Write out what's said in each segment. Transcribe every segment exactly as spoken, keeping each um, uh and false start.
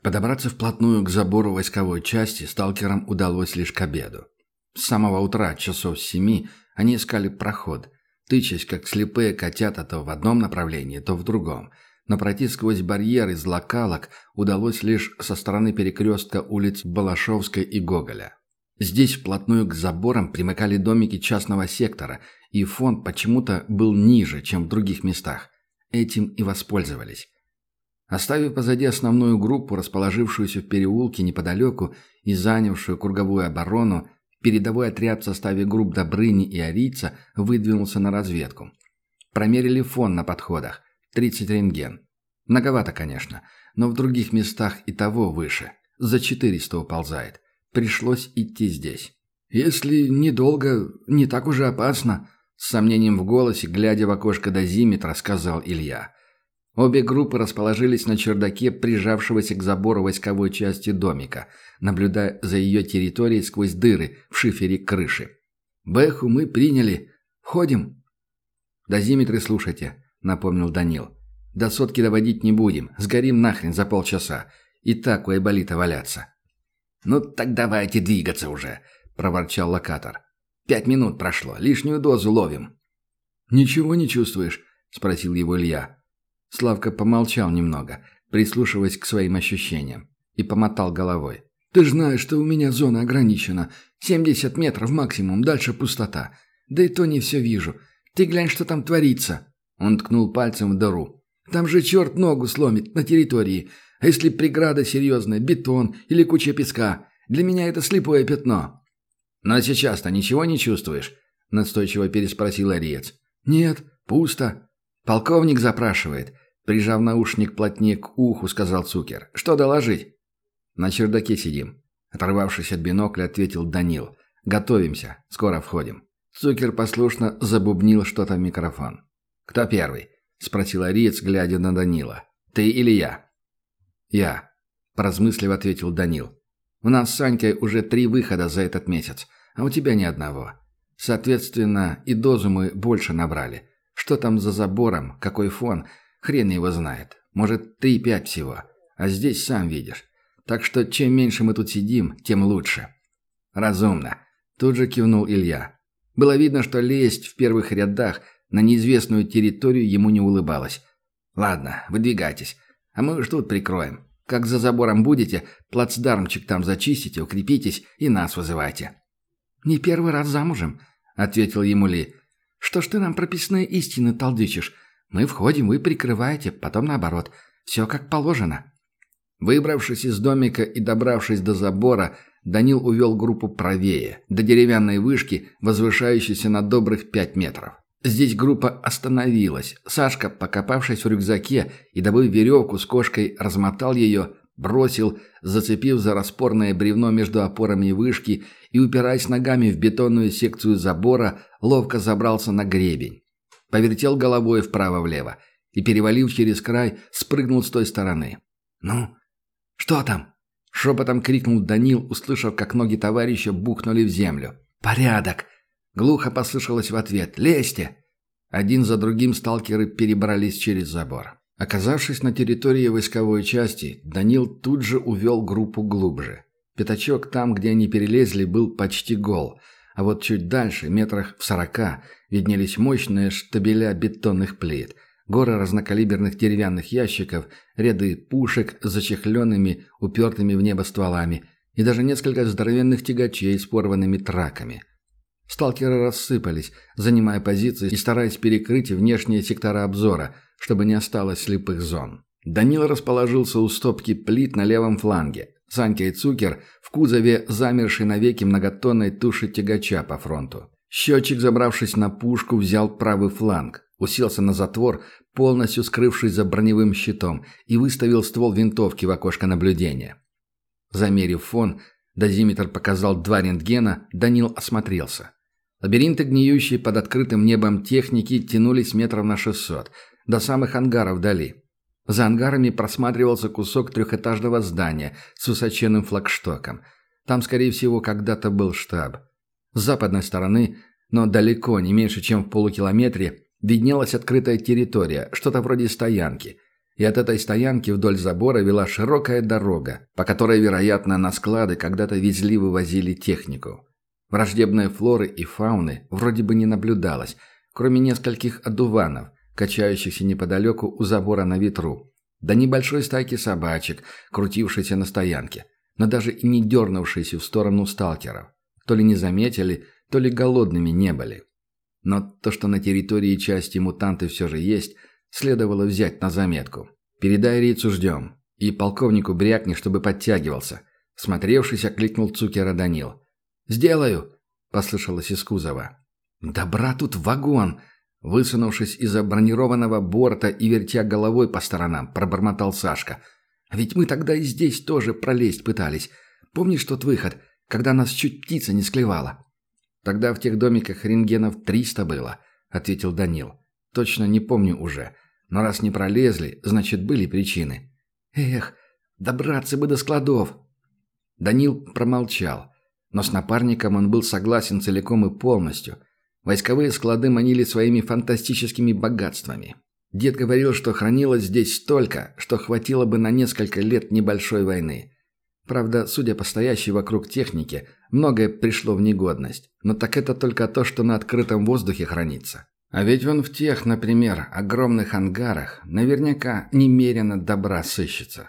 Подобраться вплотную к забору войсковой части сталкерам удалось лишь к обеду. С самого утра, часов с семи, они искали проход, тычась, как слепые котята, то в одном направлении, то в другом. Но пройти сквозь барьер из локалок удалось лишь со стороны перекрестка улиц Балашовской и Гоголя. Здесь вплотную к заборам примыкали домики частного сектора, и фон почему-то был ниже, чем в других местах. Этим и воспользовались. Оставив позади основную группу, расположившуюся в переулке неподалеку и занявшую круговую оборону, передовой отряд в составе групп Добрыни и Арийца выдвинулся на разведку. Промерили фон на подходах. тридцать рентген. Многовато, конечно, но в других местах и того выше. За четыреста уползает. Пришлось идти здесь. «Если недолго, не так уже опасно», — с сомнением в голосе, глядя в окошко дозиметра, сказал Илья. Обе группы расположились на чердаке прижавшегося к забору войсковой части домика, наблюдая за ее территорией сквозь дыры в шифере крыши. «Бэху мы приняли. Входим?» «Дозиметры слушайте», — напомнил Данил. «До сотки доводить не будем. Сгорим нахрен за полчаса. И так у Айболита валяться». «Ну так давайте двигаться уже», — проворчал локатор. «Пять минут прошло. Лишнюю дозу ловим». «Ничего не чувствуешь?» — спросил его Илья. Славка помолчал немного, прислушиваясь к своим ощущениям, и помотал головой. «Ты ж знаешь, что у меня зона ограничена. семьдесят метров максимум, дальше пустота. Да и то не все вижу. Ты глянь, что там творится». Он ткнул пальцем в дыру. «Там же черт ногу сломит на территории. А если преграда серьезная, бетон или куча песка? Для меня это слепое пятно». «Но сейчас-то ничего не чувствуешь?» – настойчиво переспросил ариец. «Нет, пусто. Полковник запрашивает». Прижав наушник плотнее к уху, сказал Цукер. «Что доложить?» «На чердаке сидим», — оторвавшись от бинокля, ответил Данил. «Готовимся. Скоро входим». Цукер послушно забубнил что-то в микрофон. «Кто первый?» — спросил ариец, глядя на Данила. «Ты или я?» «Я», — поразмыслив, ответил Данил. «У нас с Санькой уже три выхода за этот месяц, а у тебя ни одного. Соответственно, и дозу мы больше набрали. Что там за забором, какой фон, хрен его знает. Может, три-пять всего. А здесь сам видишь. Так что чем меньше мы тут сидим, тем лучше». «Разумно», — тут же кивнул Илья. Было видно, что лезть в первых рядах на неизвестную территорию ему не улыбалось. «Ладно, выдвигайтесь, а мы уж тут прикроем. Как за забором будете, плацдармчик там зачистите, укрепитесь и нас вызывайте». «Не первый раз замужем», — ответил ему Ли. «Что ж ты нам прописные истины толдычишь? Мы входим, вы прикрываете, потом наоборот. Все как положено». Выбравшись из домика и добравшись до забора, Данил увел группу правее, до деревянной вышки, возвышающейся на добрых пять метров. Здесь группа остановилась. Сашка, покопавшись в рюкзаке и добыв веревку с кошкой, размотал ее, бросил, зацепив за распорное бревно между опорами вышки и, упираясь ногами в бетонную секцию забора, ловко забрался на гребень. Повертел головой вправо-влево и, перевалив через край, спрыгнул с той стороны. «Ну, что там?» — шепотом крикнул Данил, услышав, как ноги товарища бухнули в землю. «Порядок!» — глухо послышалось в ответ. «Лезьте!» Один за другим сталкеры перебрались через забор. Оказавшись на территории войсковой части, Данил тут же увел группу глубже. Пятачок там, где они перелезли, был почти гол, а вот чуть дальше, метрах в сорока, виднелись мощные штабеля бетонных плит, горы разнокалиберных деревянных ящиков, ряды пушек с зачехленными, упертыми в небо стволами и даже несколько здоровенных тягачей с порванными траками. Сталкеры рассыпались, занимая позиции и стараясь перекрыть внешние сектора обзора, чтобы не осталось слепых зон. Данил расположился у стопки плит на левом фланге. Санька и Цукер в кузове, замершей навеки многотонной туши тягача по фронту. Счетчик, забравшись на пушку, взял правый фланг, уселся на затвор, полностью скрывшись за броневым щитом, и выставил ствол винтовки в окошко наблюдения. Замерив фон, дозиметр показал два рентгена, Данил осмотрелся. Лабиринты, гниющие под открытым небом техники, тянулись метров на шестьсот, до самых ангаров вдали. За ангарами просматривался кусок трехэтажного здания с высоченным флагштоком. Там, скорее всего, когда-то был штаб. С западной стороны, но далеко, не меньше, чем в полукилометре, виднелась открытая территория, что-то вроде стоянки. и от этой стоянки вдоль забора вела широкая дорога, по которой, вероятно, на склады когда-то везли-вывозили технику. Враждебной флоры и фауны вроде бы не наблюдалось, кроме нескольких одуванов, качающихся неподалеку у забора на ветру, да небольшой стайки собачек, крутившейся на стоянке, но даже и не дернувшейся в сторону сталкеров. То ли не заметили, то ли голодными не были. Но то, что на территории части мутанты все же есть, следовало взять на заметку. «Передай Рицу, ждем. И полковнику брякни, чтобы подтягивался». Смотревшись, окликнул Цукера Данил. «Сделаю!» – послышалось из кузова. «Добра тут вагон!» Высунувшись из-за бронированного борта и вертя головой по сторонам, пробормотал Сашка. «А ведь мы тогда и здесь тоже пролезть пытались. Помнишь тот выход, когда нас чуть птица не склевала?» «Тогда в тех домиках рентгенов триста было», — ответил Данил. «Точно не помню уже. Но раз не пролезли, значит, были причины». «Эх, добраться бы до складов!» Данил промолчал, но с напарником он был согласен целиком и полностью. Войсковые склады манили своими фантастическими богатствами. Дед говорил, что хранилось здесь столько, что хватило бы на несколько лет небольшой войны. Правда, судя по стоящей вокруг технике, многое пришло в негодность. Но так это только то, что на открытом воздухе хранится. А ведь вон в тех, например, огромных ангарах наверняка немерено добра сыщется.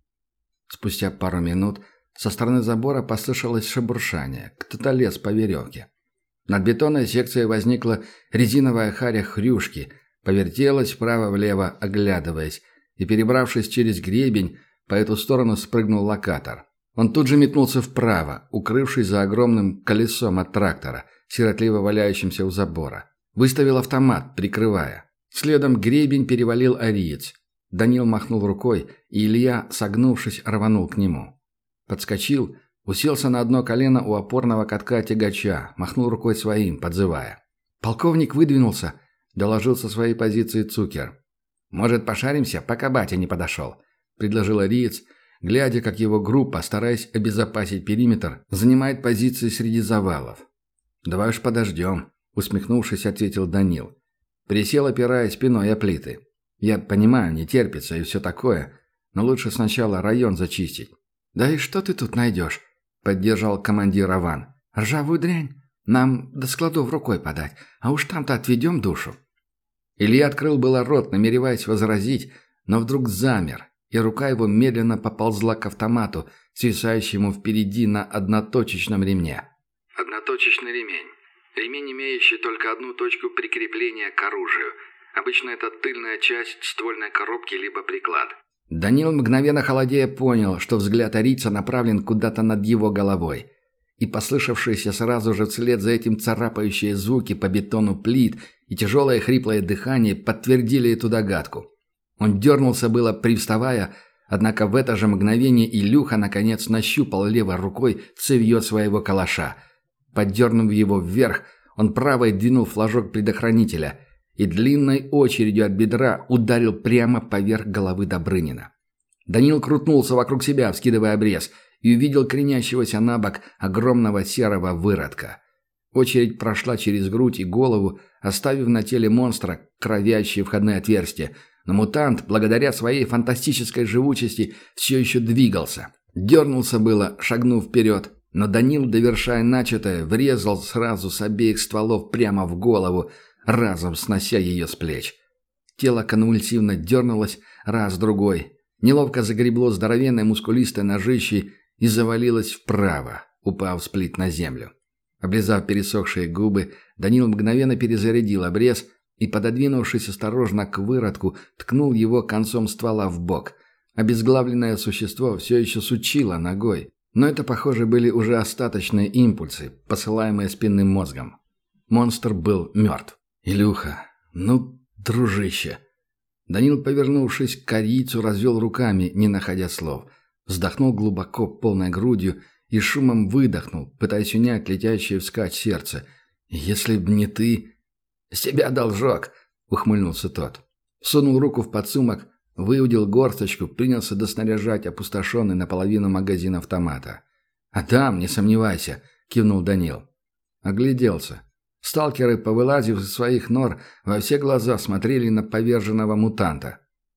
Спустя пару минут со стороны забора послышалось шебуршание. Кто-то лез по веревке. Над бетонной секцией возникла резиновая харя хрюшки, повертелась вправо-влево, оглядываясь, и, перебравшись через гребень, по эту сторону спрыгнул локатор. Он тут же метнулся вправо, укрывшись за огромным колесом от трактора, сиротливо валяющимся у забора. Выставил автомат, прикрывая. Следом гребень перевалил ариец. Данил махнул рукой, и Илья, согнувшись, рванул к нему. Подскочил, уселся на одно колено у опорного катка тягача, махнул рукой своим, подзывая. «Полковник выдвинулся», — доложил со своей позиции Цукер. «Может, пошаримся, пока батя не подошел?» — предложил ариец, глядя, как его группа, стараясь обезопасить периметр, занимает позиции среди завалов. «Давай уж подождем», — усмехнувшись, ответил Данил. Присел, опираясь спиной о плиты. «Я понимаю, не терпится и все такое, но лучше сначала район зачистить». «Да и что ты тут найдешь?» — поддержал командир Аван. «Ржавую дрянь? Нам до складов рукой подать, а уж там-то отведем душу». Илья открыл было рот, намереваясь возразить, но вдруг замер, и рука его медленно поползла к автомату, свисающему впереди на одноточечном ремне. Одноточечный ремень. Ремень, имеющий только одну точку прикрепления к оружию. Обычно это тыльная часть ствольной коробки либо приклад. Данил, мгновенно холодея, понял, что взгляд арийца направлен куда-то над его головой. И послышавшиеся сразу же вслед за этим царапающие звуки по бетону плит и тяжелое хриплое дыхание подтвердили эту догадку. Он дернулся было, привставая, однако в это же мгновение Илюха наконец нащупал левой рукой цевьё своего калаша. Поддернув его вверх, он правой двинул флажок предохранителя и длинной очередью от бедра ударил прямо поверх головы Добрынина. Данил крутнулся вокруг себя, вскидывая обрез, и увидел кренящегося на бок огромного серого выродка. Очередь прошла через грудь и голову, оставив на теле монстра кровящие входные отверстия, но мутант, благодаря своей фантастической живучести, все еще двигался. Дернулся было, шагнув вперед, но Данил, довершая начатое, врезал сразу с обеих стволов прямо в голову, разом снося ее с плеч. Тело конвульсивно дернулось раз-другой, неловко загребло здоровенной мускулистой ножищей и завалилось вправо, упав с плит на землю. Облизав пересохшие губы, Данил мгновенно перезарядил обрез и, пододвинувшись осторожно к выродку, ткнул его концом ствола в бок. Обезглавленное существо все еще сучило ногой, но это, похоже, были уже остаточные импульсы, посылаемые спинным мозгом. Монстр был мертв. «Илюха, ну, дружище!» Данил, повернувшись к корейцу, развел руками, не находя слов. Вздохнул глубоко, полной грудью, и шумом выдохнул, пытаясь унять летящее вскачь сердце. «Если б не ты...» «С тебя должок!» — ухмыльнулся тот. Сунул руку в подсумок, выудил горсточку, принялся доснаряжать опустошенный наполовину магазин автомата. «Отдам, не сомневайся!» — кивнул Данил. Огляделся. Сталкеры, повылазив из своих нор, во все глаза смотрели на поверженного мутанта.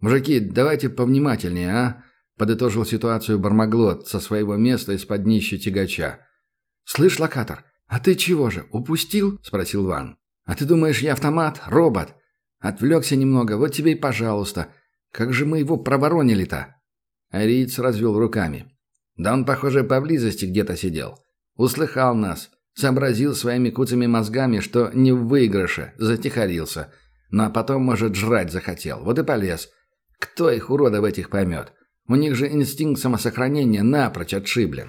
«Мужики, давайте повнимательнее, а?» — подытожил ситуацию Бармаглот со своего места из-под днища тягача. «Слышь, локатор, а ты чего же, упустил?» — спросил Ван. «А ты думаешь, я автомат? Робот? Отвлекся немного, вот тебе и пожалуйста. Как же мы его проворонили-то?» Ариец развел руками. «Да он, похоже, поблизости где-то сидел. Услыхал нас. Сообразил своими куцами мозгами, что не в выигрыше, затихарился. Ну а потом, может, жрать захотел. Вот и полез. Кто их, уродов этих, поймет? У них же инстинкт самосохранения напрочь отшиблен».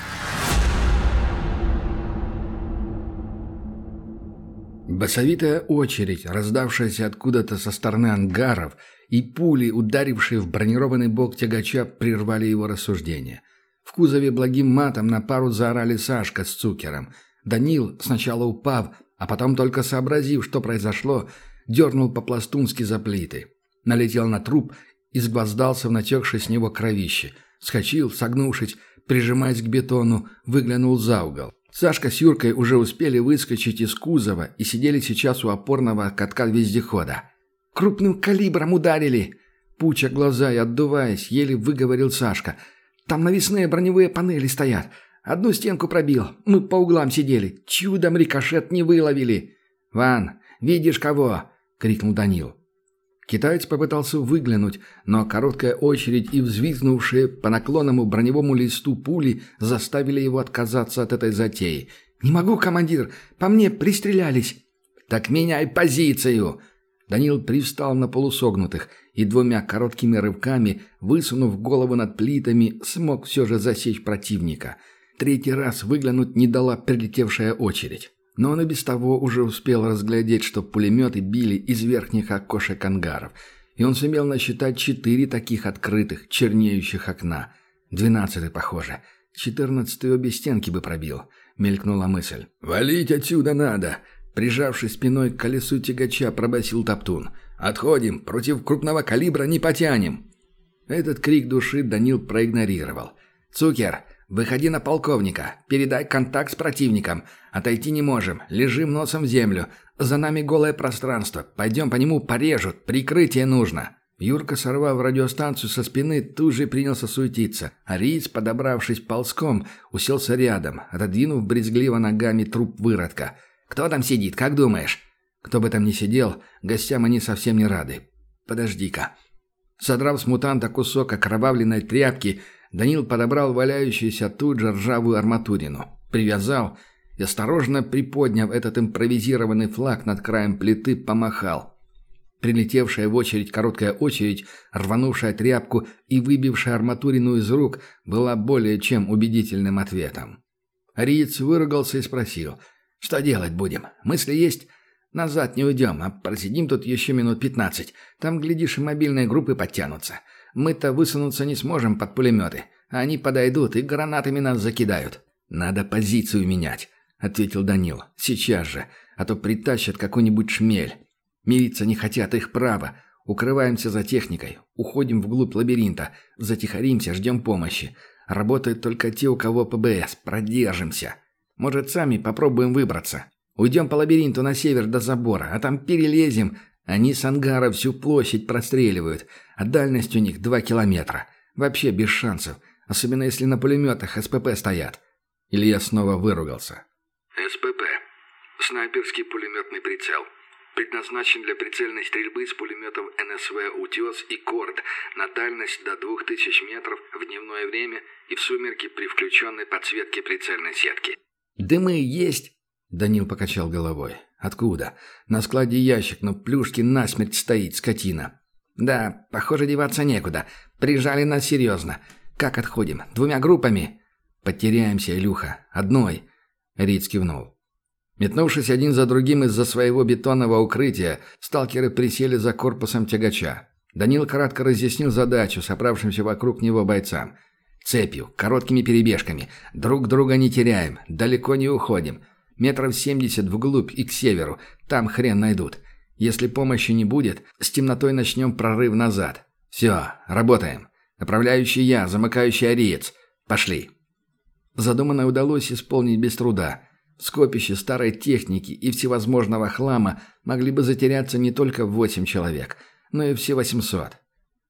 Басовитая очередь, раздавшаяся откуда-то со стороны ангаров, и пули, ударившие в бронированный бок тягача, прервали его рассуждения. В кузове благим матом на пару заорали Сашка с Цукером. Данил, сначала упав, а потом только сообразив, что произошло, дернул по-пластунски за плиты. Налетел на труп и сгвоздался в натекшее с него кровище. Вскочил, согнувшись, прижимаясь к бетону, выглянул за угол. Сашка с Юркой уже успели выскочить из кузова и сидели сейчас у опорного катка вездехода. «Крупным калибром ударили!» Пуча глаза и отдуваясь, еле выговорил Сашка. «Там навесные броневые панели стоят. Одну стенку пробил. Мы по углам сидели. Чудом рикошет не выловили». «Ван, видишь кого?» — крикнул Данил. Китаец попытался выглянуть, но короткая очередь и взвизгнувшие по наклонному броневому листу пули заставили его отказаться от этой затеи. «Не могу, командир! По мне пристрелялись!» «Так меняй позицию!» Данил привстал на полусогнутых и двумя короткими рывками, высунув голову над плитами, смог все же засечь противника. Третий раз выглянуть не дала прилетевшая очередь. Но он и без того уже успел разглядеть, что пулеметы били из верхних окошек ангаров, и он сумел насчитать четыре таких открытых, чернеющих окна. Двенадцатый, похоже. Четырнадцатый обе стенки бы пробил, мелькнула мысль. «Валить отсюда надо!» Прижавшись спиной к колесу тягача, пробасил Топтун. «Отходим, против крупного калибра не потянем!» Этот крик души Данил проигнорировал. «Цукер, выходи на полковника, передай контакт с противником. Отойти не можем, лежим носом в землю. За нами голое пространство, пойдем по нему порежут, прикрытие нужно». Юрка, сорвав радиостанцию со спины, тут же принялся суетиться. Ариец, подобравшись ползком, уселся рядом, отодвинув брезгливо ногами труп выродка. «Кто там сидит, как думаешь?» Кто бы там ни сидел, гостям они совсем не рады. «Подожди-ка». Содрав с мутанта кусок окровавленной тряпки, Данил подобрал валяющуюся тут же ржавую арматурину, привязал и, осторожно приподняв этот импровизированный флаг над краем плиты, помахал. Прилетевшая в очередь короткая очередь, рванувшая тряпку и выбившая арматурину из рук, была более чем убедительным ответом. Ариец выругался и спросил: «Что делать будем? Мысли есть? Назад не уйдем, а просидим тут еще минут пятнадцать. Там, глядишь, и мобильные группы подтянутся. Мы-то высунуться не сможем под пулеметы. А они подойдут и гранатами нас закидают». «Надо позицию менять», — ответил Данил. «Сейчас же, а то притащат какой-нибудь шмель. Мириться не хотят, их право. Укрываемся за техникой, уходим вглубь лабиринта, затихаримся, ждем помощи. Работают только те, у кого ПБС. Продержимся. Может, сами попробуем выбраться. Уйдем по лабиринту на север до забора, а там перелезем. Они с ангара всю площадь простреливают, а дальность у них два километра. Вообще без шансов, особенно если на пулеметах СПП стоят». Илья снова выругался. СПП. Снайперский пулеметный прицел. Предназначен для прицельной стрельбы с пулеметов НСВ «Утес» и «Корд» на дальность до двух тысяч метров в дневное время и в сумерки при включенной подсветке прицельной сетки. «Дымы есть?» — Данил покачал головой. «Откуда? На складе ящик, но Плюшкин насмерть стоит, скотина». «Да, похоже, деваться некуда. Прижали нас серьезно. Как отходим? Двумя группами?» «Потеряемся, Илюха. Одной». Риц кивнул. Метнувшись один за другим из-за своего бетонного укрытия, сталкеры присели за корпусом тягача. Данил кратко разъяснил задачу собравшимся вокруг него бойцам. «Цепью, короткими перебежками. Друг друга не теряем, далеко не уходим. Метров семьдесят вглубь и к северу. Там хрен найдут. Если помощи не будет, с темнотой начнем прорыв назад. Все, работаем. Направляющий я, замыкающий ариец. Пошли». Задуманное удалось исполнить без труда. В скопище старой техники и всевозможного хлама могли бы затеряться не только восемь человек, но и все восемьсот.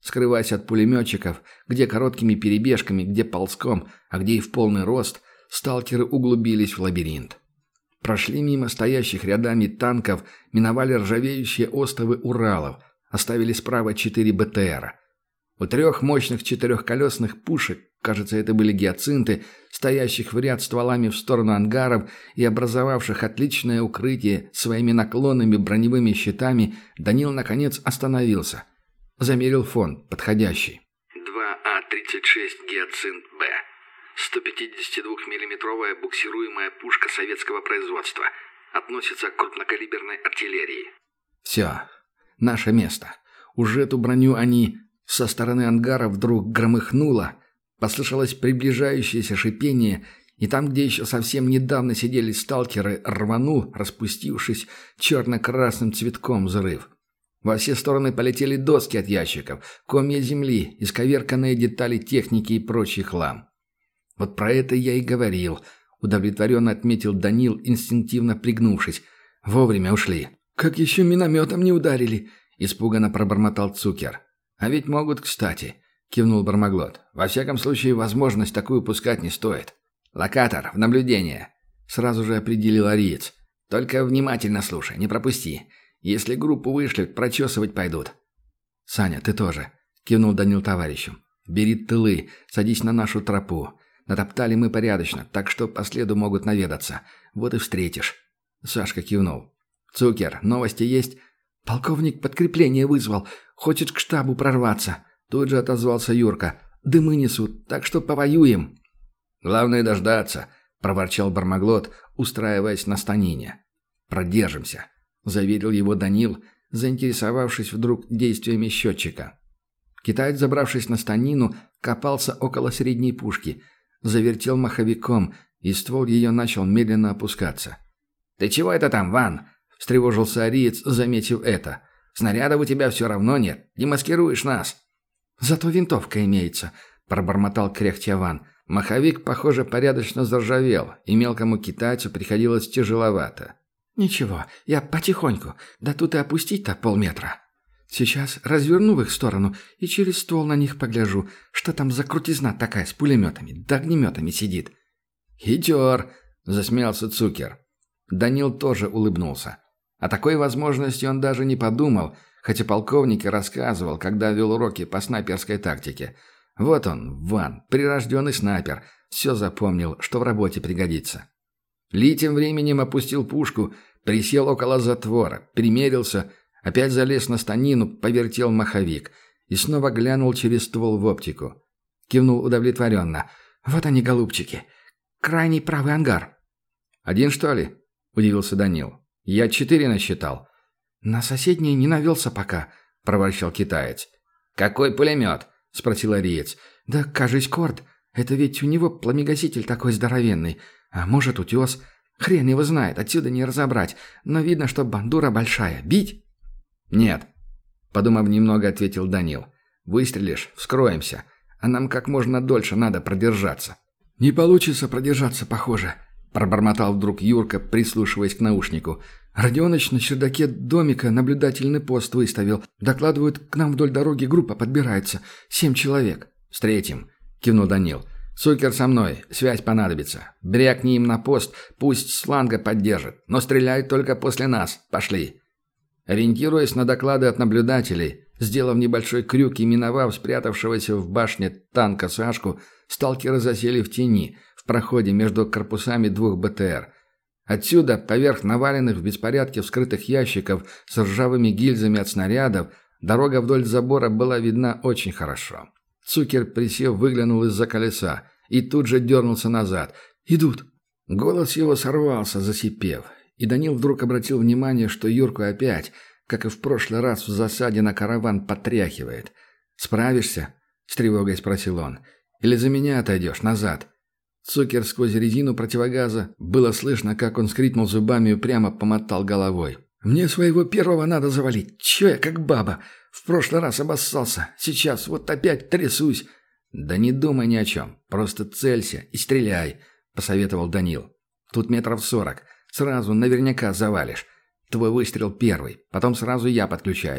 Скрываясь от пулеметчиков, где короткими перебежками, где ползком, а где и в полный рост, сталкеры углубились в лабиринт. Прошли мимо стоящих рядами танков, миновали ржавеющие остовы Уралов, оставили справа четыре БТРа. У трех мощных четырехколесных пушек, кажется, это были гиацинты, стоящих в ряд стволами в сторону ангаров и образовавших отличное укрытие своими наклонными броневыми щитами, Данил, наконец, остановился. Замерил фон, подходящий. два А тридцать шесть гиацинт Б. сто пятидесятидвухмиллиметровая буксируемая пушка советского производства. Относится к крупнокалиберной артиллерии. Все. Наше место. Уже эту броню они... Со стороны ангара вдруг громыхнуло, послышалось приближающееся шипение, и там, где еще совсем недавно сидели сталкеры, рванул, распустившись черно-красным цветком взрыв. Во все стороны полетели доски от ящиков, комья земли, исковерканные детали техники и прочий хлам. Вот про это я и говорил, удовлетворенно отметил Данил, инстинктивно пригнувшись. Вовремя ушли. «Как еще минометом не ударили?» – испуганно пробормотал Цукер. «А ведь могут, кстати», — кивнул Бармаглот. «Во всяком случае, возможность такую пускать не стоит». «Локатор, в наблюдение», — сразу же определил ариец. «Только внимательно слушай, не пропусти. Если группу вышлют, прочесывать пойдут». «Саня, ты тоже», — кивнул Данил товарищу. «Бери тылы, садись на нашу тропу. Натоптали мы порядочно, так что по следу могут наведаться. Вот и встретишь». Сашка кивнул. «Цукер, новости есть?» «Полковник подкрепление вызвал. Хочет к штабу прорваться». Тут же отозвался Юрка. «Дымы несут, так что повоюем». «Главное дождаться», — проворчал Бармаглот, устраиваясь на станине. «Продержимся», — заверил его Данил, заинтересовавшись вдруг действиями счетчика. Китаец, забравшись на станину, копался около средней пушки, завертел маховиком, и ствол ее начал медленно опускаться. «Ты чего это там, Ван?» — встревожился ариец, заметив это. «Снарядов у тебя все равно нет. Демаскируешь нас». «Зато винтовка имеется», — пробормотал кряхтя Ван. Маховик, похоже, порядочно заржавел, и мелкому китайцу приходилось тяжеловато. «Ничего, я потихоньку. Да тут и опустить-то полметра. Сейчас разверну в их сторону и через ствол на них погляжу, что там за крутизна такая с пулеметами, да огнеметами сидит». «Хитер», — засмеялся Цукер. Данил тоже улыбнулся. О такой возможности он даже не подумал, хотя полковник и рассказывал, когда вел уроки по снайперской тактике. Вот он, Ван, прирожденный снайпер, все запомнил, что в работе пригодится. Ли тем временем опустил пушку, присел около затвора, примерился, опять залез на станину, повертел маховик и снова глянул через ствол в оптику. Кивнул удовлетворенно. «Вот они, голубчики. Крайний правый ангар». «Один, что ли?» – удивился Данил. «Я четыре насчитал». «На соседний не навелся пока», — проворчал китаец. «Какой пулемет?» — спросил ариец. «Да, кажись, Корд. Это ведь у него пламегаситель такой здоровенный. А может, утес. Хрен его знает, отсюда не разобрать. Но видно, что бандура большая. Бить?» «Нет», — подумав немного, ответил Данил. «Выстрелишь, вскроемся. А нам как можно дольше надо продержаться». «Не получится продержаться, похоже», — пробормотал вдруг Юрка, прислушиваясь к наушнику. «Родионыч на чердаке домика наблюдательный пост выставил. Докладывают, к нам вдоль дороги группа подбирается. Семь человек». «Встретим», — кивнул Данил. «Цукер со мной. Связь понадобится. Брякни им на пост, пусть с фланга поддержит. Но стреляют только после нас. Пошли». Ориентируясь на доклады от наблюдателей, сделав небольшой крюк и миновав спрятавшегося в башне танка Сашку, сталкеры засели в тени, в проходе между корпусами двух БТР. Отсюда, поверх наваленных в беспорядке вскрытых ящиков с ржавыми гильзами от снарядов, дорога вдоль забора была видна очень хорошо. Цукер, присев, выглянул из-за колеса и тут же дернулся назад. «Идут!» Голос его сорвался, засипев. И Данил вдруг обратил внимание, что Юрку опять, как и в прошлый раз в засаде на караван, потряхивает. «Справишься?» — с тревогой спросил он. «Или за меня отойдешь назад?» Цукер сквозь резину противогаза было слышно, как он скрипнул зубами и прямо помотал головой. «Мне своего первого надо завалить. Че я как баба? В прошлый раз обоссался. Сейчас вот опять трясусь». «Да не думай ни о чем. Просто целься и стреляй», — посоветовал Данил. «Тут метров сорок. Сразу наверняка завалишь. Твой выстрел первый. Потом сразу я подключаюсь.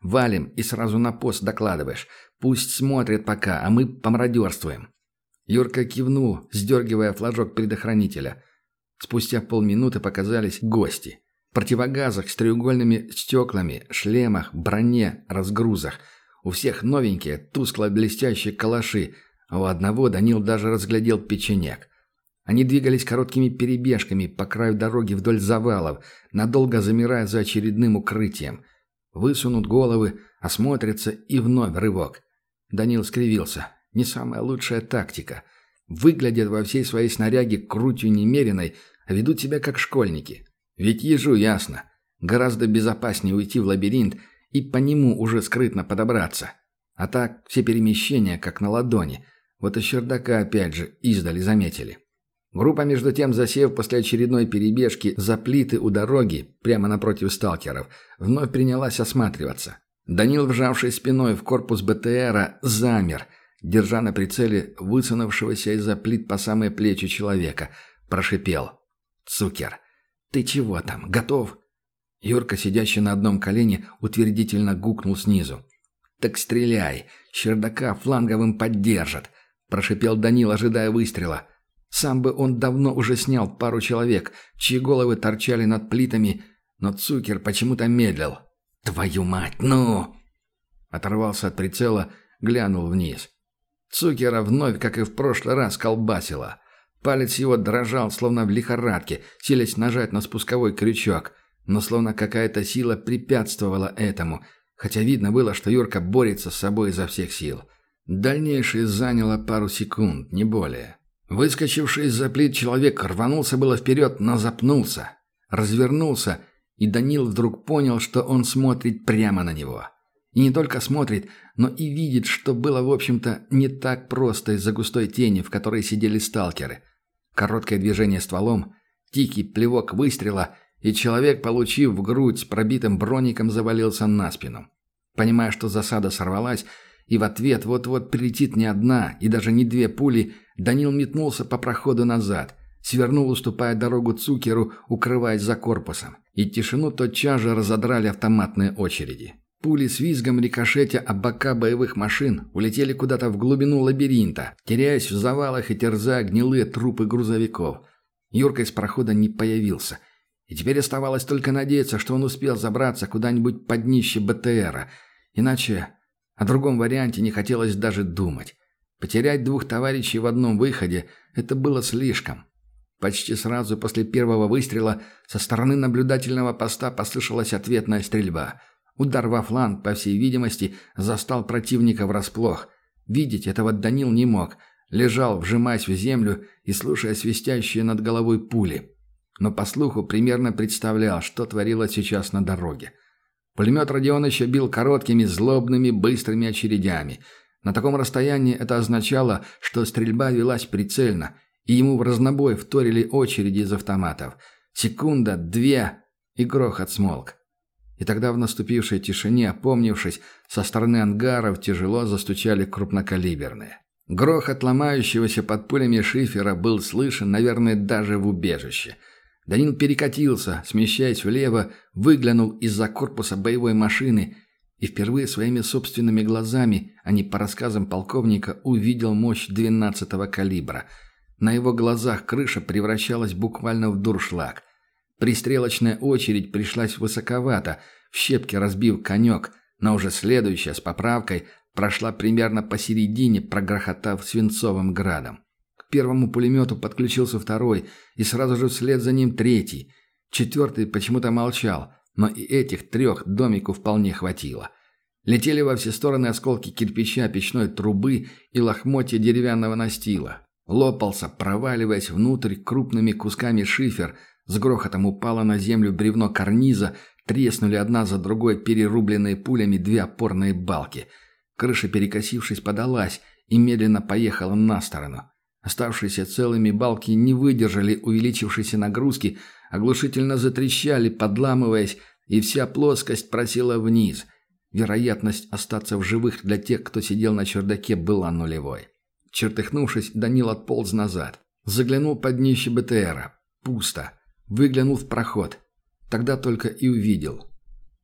Валим и сразу на пост докладываешь. Пусть смотрят пока, а мы помародерствуем». Юрка кивнул, сдергивая флажок предохранителя. Спустя полминуты показались гости. В противогазах с треугольными стеклами, шлемах, броне, разгрузах. У всех новенькие, тускло-блестящие калаши, а у одного Данил даже разглядел печенек. Они двигались короткими перебежками по краю дороги вдоль завалов, надолго замирая за очередным укрытием. Высунут головы, осмотрятся и вновь рывок. Данил скривился. Не самая лучшая тактика. Выглядят во всей своей снаряге крутью немеренной, а ведут себя как школьники. Ведь ежу ясно. Гораздо безопаснее уйти в лабиринт и по нему уже скрытно подобраться. А так все перемещения как на ладони. Вот и чердака опять же издали заметили. Группа, между тем, засев после очередной перебежки за плиты у дороги, прямо напротив сталкеров, вновь принялась осматриваться. Данил, вжавший спиной в корпус БТРа, замер, держа на прицеле высунувшегося из-за плит по самые плечи человека. Прошипел. «Цукер, ты чего там, готов?» Юрка, сидящий на одном колене, утвердительно гукнул снизу. «Так стреляй, чердака фланговым поддержат», – прошипел Данил, ожидая выстрела. Сам бы он давно уже снял пару человек, чьи головы торчали над плитами, но Цукер почему-то медлил. «Твою мать, ну!» Оторвался от прицела, глянул вниз. Цукера вновь, как и в прошлый раз, колбасило. Палец его дрожал, словно в лихорадке, силясь нажать на спусковой крючок, но словно какая-то сила препятствовала этому, хотя видно было, что Юрка борется с собой изо всех сил. Дальнейшее заняло пару секунд, не более. Выскочивший из-за плит человек рванулся было вперед, но запнулся. Развернулся, и Данил вдруг понял, что он смотрит прямо на него. И не только смотрит, но и видит, что было, в общем-то, не так просто из-за густой тени, в которой сидели сталкеры. Короткое движение стволом, тихий плевок выстрела, и человек, получив в грудь с пробитым броником, завалился на спину. Понимая, что засада сорвалась, и в ответ вот-вот прилетит не одна и даже не две пули, Данил метнулся по проходу назад, свернул, уступая дорогу Цукеру, укрываясь за корпусом. И тишину тотчас же разодрали автоматные очереди. Пули с визгом рикошетя об бока боевых машин улетели куда-то в глубину лабиринта, теряясь в завалах и терзая гнилые трупы грузовиков. Юрка из прохода не появился. И теперь оставалось только надеяться, что он успел забраться куда-нибудь под днище БТРа. Иначе о другом варианте не хотелось даже думать. Потерять двух товарищей в одном выходе – это было слишком. Почти сразу после первого выстрела со стороны наблюдательного поста послышалась ответная стрельба. Удар во фланг, по всей видимости, застал противника врасплох. Видеть этого Данил не мог. Лежал, вжимаясь в землю и слушая свистящие над головой пули. Но по слуху примерно представлял, что творилось сейчас на дороге. Пулемет Родионыча бил короткими, злобными, быстрыми очередями. На таком расстоянии это означало, что стрельба велась прицельно, и ему в разнобой вторили очереди из автоматов. Секунда, две, и грохот смолк. И тогда в наступившей тишине, опомнившись, со стороны ангаров тяжело застучали крупнокалиберные. Грохот ломающегося под пулями шифера был слышен, наверное, даже в убежище. Данил перекатился, смещаясь влево, выглянул из-за корпуса боевой машины и впервые своими собственными глазами, а не по рассказам полковника, увидел мощь двенадцатого калибра. На его глазах крыша превращалась буквально в дуршлаг. Пристрелочная очередь пришлась высоковато, в щепки разбив конек, но уже следующая, с поправкой, прошла примерно посередине, прогрохотав свинцовым градом. К первому пулемету подключился второй, и сразу же вслед за ним третий. Четвертый почему-то молчал, но и этих трех домику вполне хватило. Летели во все стороны осколки кирпича, печной трубы и лохмотья деревянного настила. Лопался, проваливаясь внутрь крупными кусками шифер. С грохотом упало на землю бревно карниза, треснули одна за другой перерубленные пулями две опорные балки. Крыша, перекосившись, подалась и медленно поехала на сторону. Оставшиеся целыми балки не выдержали увеличившейся нагрузки, оглушительно затрещали, подламываясь, и вся плоскость просела вниз. Вероятность остаться в живых для тех, кто сидел на чердаке, была нулевой. Чертыхнувшись, Данил отполз назад. Заглянул под днище БТРа. Пусто. Выглянул в проход. Тогда только и увидел.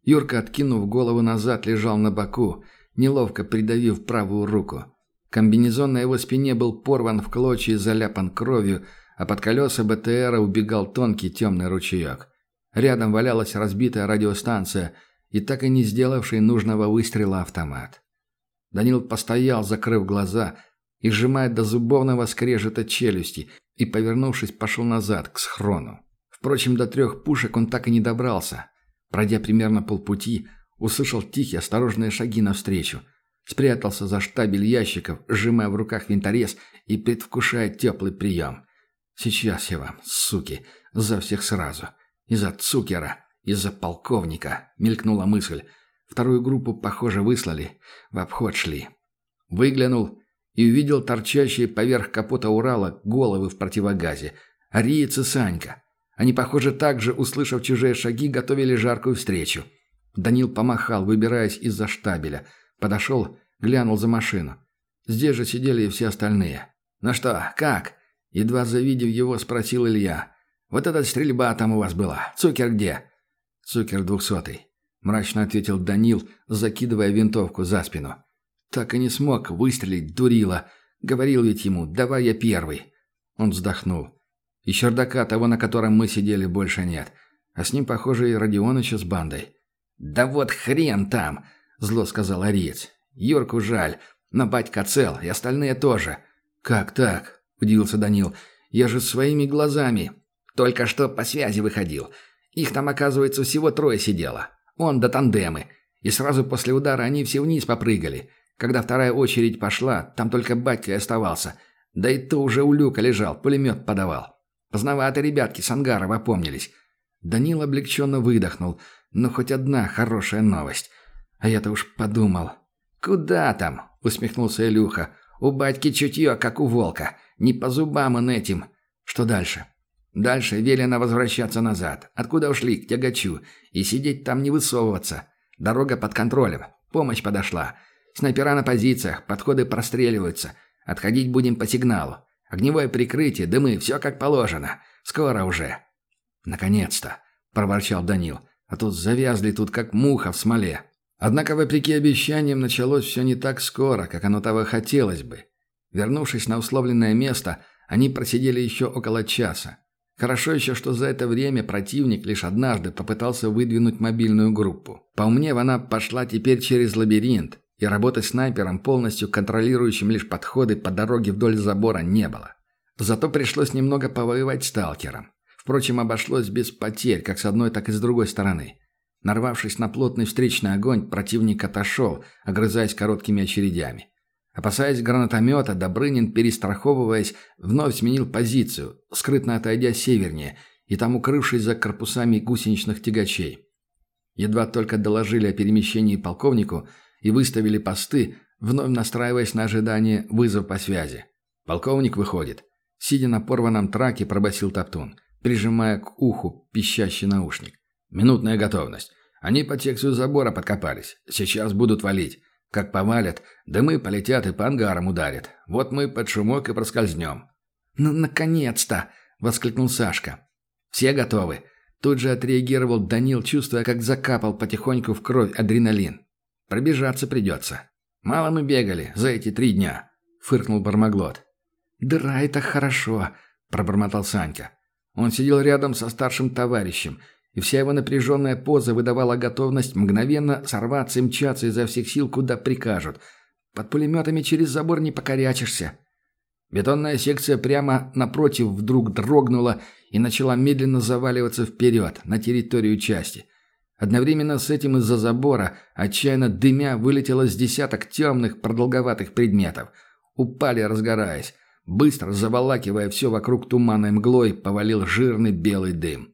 Юрка, откинув голову назад, лежал на боку, неловко придавив правую руку. Комбинезон на его спине был порван в клочья и заляпан кровью, а под колеса БТРа убегал тонкий темный ручеек. Рядом валялась разбитая радиостанция и так и не сделавший нужного выстрела автомат. Данил постоял, закрыв глаза, и сжимая до зубовного скрежета челюсти, и, повернувшись, пошел назад, к схрону. Впрочем, до трех пушек он так и не добрался. Пройдя примерно полпути, услышал тихие, осторожные шаги навстречу. Спрятался за штабель ящиков, сжимая в руках винторез и предвкушая теплый прием. «Сейчас я вам, суки, за всех сразу. И за Цукера, и за полковника», — мелькнула мысль. Вторую группу, похоже, выслали. В обход шли. Выглянул и увидел торчащие поверх капота Урала головы в противогазе. Ариец и Санька. Они, похоже, также, услышав чужие шаги, готовили жаркую встречу. Данил помахал, выбираясь из-за штабеля. Подошел, глянул за машину. Здесь же сидели и все остальные. «Ну что, как?» Едва завидев его, спросил Илья. «Вот эта стрельба там у вас была. Цукер где?» «Цукер двухсотый», — мрачно ответил Данил, закидывая винтовку за спину. «Так и не смог выстрелить, дурила. Говорил ведь ему, давай я первый». Он вздохнул. «И чердака того, на котором мы сидели, больше нет. А с ним, похоже, и Родионыча с бандой». «Да вот хрен там!» — зло сказал Ариец. «Юрку жаль, но батька цел, и остальные тоже». «Как так?» — удивился Данил. «Я же своими глазами. Только что по связи выходил. Их там, оказывается, всего трое сидело. Он да тандемы. И сразу после удара они все вниз попрыгали. Когда вторая очередь пошла, там только батька и оставался. Да и то уже у люка лежал, пулемет подавал. Поздновато ребятки с ангаров опомнились». Данил облегченно выдохнул. «Ну, хоть одна хорошая новость. А я-то уж подумал». «Куда там?» — усмехнулся Илюха. «У батьки чутье, как у волка. Не по зубам он этим». «Что дальше?» «Дальше велено возвращаться назад. Откуда ушли? К тягачу. И сидеть там, не высовываться. Дорога под контролем. Помощь подошла. Снайпера на позициях, подходы простреливаются. Отходить будем по сигналу. Огневое прикрытие, дымы, все как положено. Скоро уже». «Наконец-то!» — проворчал Данил. «А тут завязли тут, как муха в смоле». Однако, вопреки обещаниям, началось все не так скоро, как оно того хотелось бы. Вернувшись на условленное место, они просидели еще около часа. Хорошо еще, что за это время противник лишь однажды попытался выдвинуть мобильную группу. Поумнев, она пошла теперь через лабиринт, и работы снайпером, полностью контролирующим лишь подходы по дороге вдоль забора, не было. Зато пришлось немного повоевать сталкером. Впрочем, обошлось без потерь как с одной, так и с другой стороны. Нарвавшись на плотный встречный огонь, противник отошел, огрызаясь короткими очередями. Опасаясь гранатомета, Добрынин, перестраховываясь, вновь сменил позицию, скрытно отойдя севернее, и там укрывшись за корпусами гусеничных тягачей. Едва только доложили о перемещении полковнику и выставили посты, вновь настраиваясь на ожидание вызов по связи. «Полковник выходит». Сидя на порванном траке, пробасил Топтун, прижимая к уху пищащий наушник. «Минутная готовность. Они по тексту забора подкопались. Сейчас будут валить. Как повалят, дымы полетят и по ангарам ударят. Вот мы под шумок и проскользнем». «Ну, наконец-то!» — воскликнул Сашка. «Все готовы?» Тут же отреагировал Данил, чувствуя, как закапал потихоньку в кровь адреналин. «Пробежаться придется. Мало мы бегали за эти три дня», — фыркнул Бармаглот. «Дыра, это хорошо», — пробормотал Санька. Он сидел рядом со старшим товарищем, и вся его напряженная поза выдавала готовность мгновенно сорваться и мчаться изо всех сил, куда прикажут. Под пулеметами через забор не покорячишься. Бетонная секция прямо напротив вдруг дрогнула и начала медленно заваливаться вперед, на территорию части. Одновременно с этим из-за забора, отчаянно дымя, вылетело с десяток темных продолговатых предметов. Упали, разгораясь. Быстро, заволакивая все вокруг туманной мглой, повалил жирный белый дым.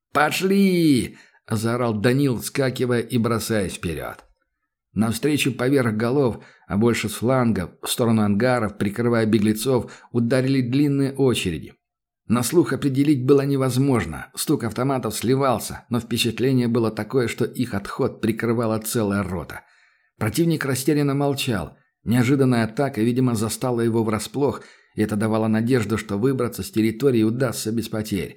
«Пошли!» – заорал Данил, вскакивая и бросаясь вперед. Навстречу поверх голов, а больше с флангов, в сторону ангаров, прикрывая беглецов, ударили длинные очереди. На слух определить было невозможно, стук автоматов сливался, но впечатление было такое, что их отход прикрывала целая рота. Противник растерянно молчал. Неожиданная атака, видимо, застала его врасплох, и это давало надежду, что выбраться с территории удастся без потерь.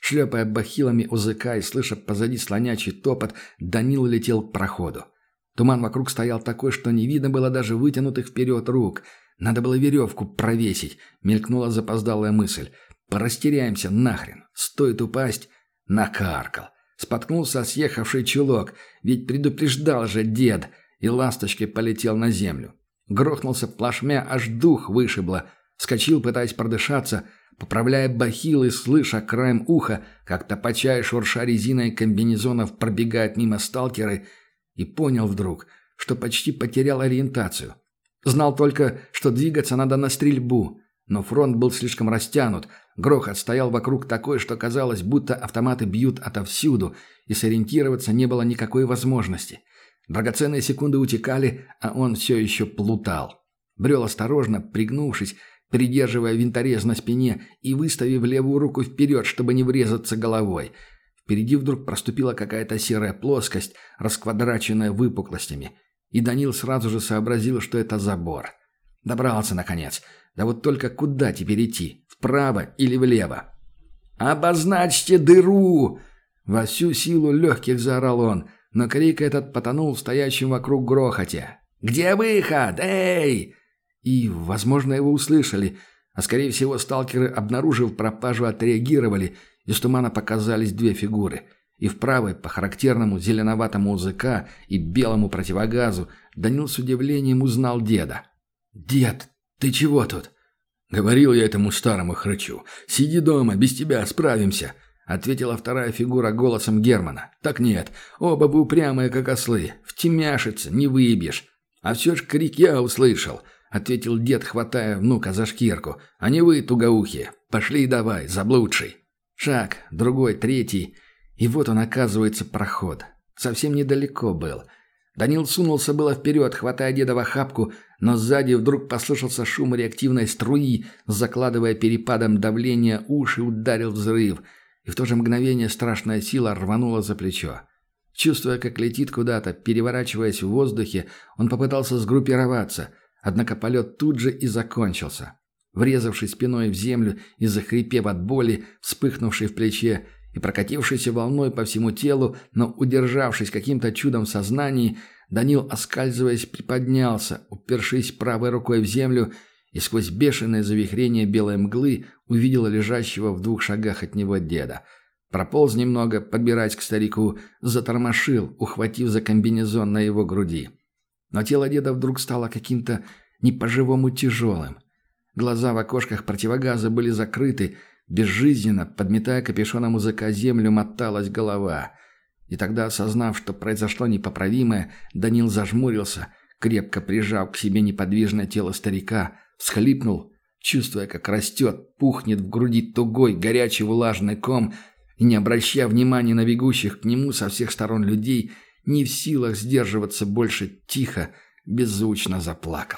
Шлепая бахилами УЗК и слыша позади слонячий топот, Данил летел к проходу. Туман вокруг стоял такой, что не видно было даже вытянутых вперед рук. Надо было веревку провесить, мелькнула запоздалая мысль. Порастеряемся нахрен. Стоит упасть. Накаркал. Споткнулся о съехавший чулок, ведь предупреждал же дед, и ласточкой полетел на землю. Грохнулся плашмя, аж дух вышибло. Вскочил, пытаясь продышаться, поправляя бахилы, слыша краем уха, как топача и шурша резиной комбинезонов пробегают мимо сталкеры, и понял вдруг, что почти потерял ориентацию. Знал только, что двигаться надо на стрельбу, но фронт был слишком растянут, грохот стоял вокруг такой, что казалось, будто автоматы бьют отовсюду, и сориентироваться не было никакой возможности. Драгоценные секунды утекали, а он все еще плутал. Брел осторожно, пригнувшись, придерживая винторез на спине и выставив левую руку вперед, чтобы не врезаться головой. Впереди вдруг проступила какая-то серая плоскость, расквадраченная выпуклостями, и Данил сразу же сообразил, что это забор. Добрался, наконец. Да вот только куда теперь идти? Вправо или влево? «Обозначьте дыру!» Во всю силу легких заорал он, но крик этот потонул в стоящем вокруг грохоте. «Где выход? Эй!» И, возможно, его услышали, а, скорее всего, сталкеры, обнаружив пропажу, отреагировали. Из тумана показались две фигуры. И в правой, по характерному зеленоватому УЗК и белому противогазу, Данил с удивлением узнал деда. «Дед, ты чего тут?» «Говорил я этому старому хрычу. Сиди дома, без тебя справимся», — ответила вторая фигура голосом Германа. «Так нет, оба вы упрямые, как ослы. Втемяшиться не выебешь». «А все ж крик я услышал», — ответил дед, хватая внука за шкирку. «А не вы, тугоухие. Пошли давай, заблудший». Шаг, другой, третий. И вот он, оказывается, проход. Совсем недалеко был. Данил сунулся было вперед, хватая деда в охапку, но сзади вдруг послышался шум реактивной струи, закладывая перепадом давления уши, ударил взрыв. И в то же мгновение страшная сила рванула за плечо. Чувствуя, как летит куда-то, переворачиваясь в воздухе, он попытался сгруппироваться, однако полет тут же и закончился. Врезавшись спиной в землю и захрипев от боли, вспыхнувшей в плече и прокатившейся волной по всему телу, но удержавшись каким-то чудом в сознании, Данил, оскальзываясь, приподнялся, упершись правой рукой в землю, и сквозь бешеное завихрение белой мглы увидел лежащего в двух шагах от него деда. Прополз немного, подбираясь к старику, затормошил, ухватив за комбинезон на его груди. Но тело деда вдруг стало каким-то не по-живому тяжелым. Глаза в окошках противогаза были закрыты, безжизненно, подметая капюшоном УЗК землю, моталась голова. И тогда, осознав, что произошло непоправимое, Данил зажмурился, крепко прижав к себе неподвижное тело старика, всхлипнул, чувствуя, как растет, пухнет в груди тугой, горячий влажный ком, и, не обращая внимания на бегущих к нему со всех сторон людей, не в силах сдерживаться больше, тихо, беззвучно заплакал.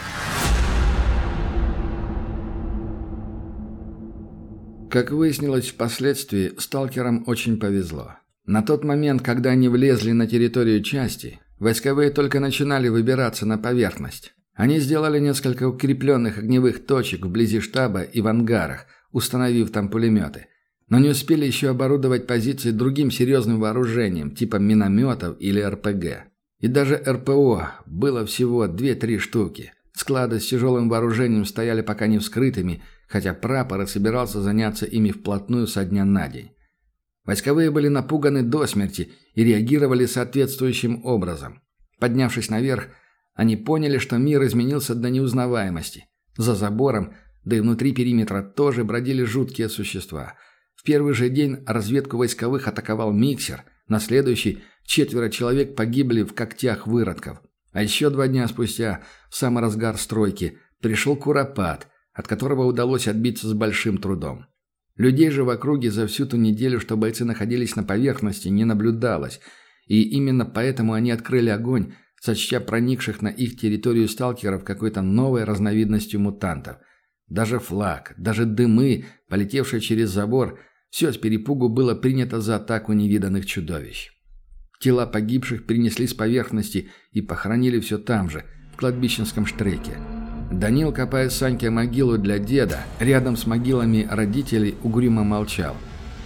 Как выяснилось впоследствии, сталкерам очень повезло. На тот момент, когда они влезли на территорию части, войсковые только начинали выбираться на поверхность. Они сделали несколько укрепленных огневых точек вблизи штаба и в ангарах, установив там пулеметы. Но не успели еще оборудовать позиции другим серьезным вооружением, типа минометов или эр пэ гэ. И даже эр пэ о было всего две-три штуки. Склады с тяжелым вооружением стояли пока не вскрытыми, хотя прапор и собирался заняться ими вплотную со дня на день. Войсковые были напуганы до смерти и реагировали соответствующим образом. Поднявшись наверх, они поняли, что мир изменился до неузнаваемости. За забором, да и внутри периметра тоже бродили жуткие существа. В первый же день разведку войсковых атаковал миксер, на следующий четверо человек погибли в когтях выродков. А еще два дня спустя, в самый разгар стройки, пришел куропат, от которого удалось отбиться с большим трудом. Людей же в округе за всю ту неделю, что бойцы находились на поверхности, не наблюдалось, и именно поэтому они открыли огонь, сочтя проникших на их территорию сталкеров какой-то новой разновидностью мутантов. Даже флаг, даже дымы, полетевшие через забор, все с перепугу было принято за атаку невиданных чудовищ. Тела погибших принесли с поверхности и похоронили все там же, в кладбищенском штреке. Данил, копая Саньке могилу для деда, рядом с могилами родителей угрюмо молчал.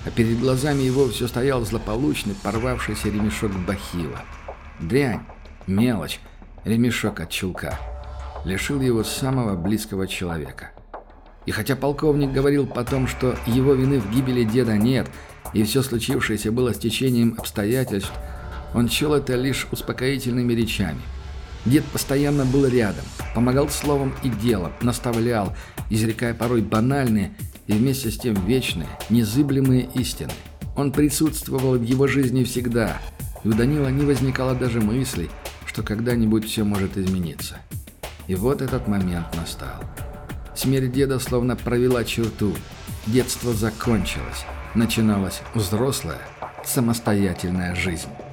а перед глазами его все стоял злополучный порвавшийся ремешок бахила. Дрянь, мелочь, ремешок от чулка. Лишил его самого близкого человека. И хотя полковник говорил потом, что его вины в гибели деда нет, и все случившееся было стечением обстоятельств, он счел это лишь успокоительными речами. Дед постоянно был рядом, помогал словом и делом, наставлял, изрекая порой банальные и вместе с тем вечные, незыблемые истины. Он присутствовал в его жизни всегда, и у Данила не возникало даже мысли, что когда-нибудь все может измениться. И вот этот момент настал. Смерть деда словно провела черту. Детство закончилось. Начиналась взрослая, самостоятельная жизнь.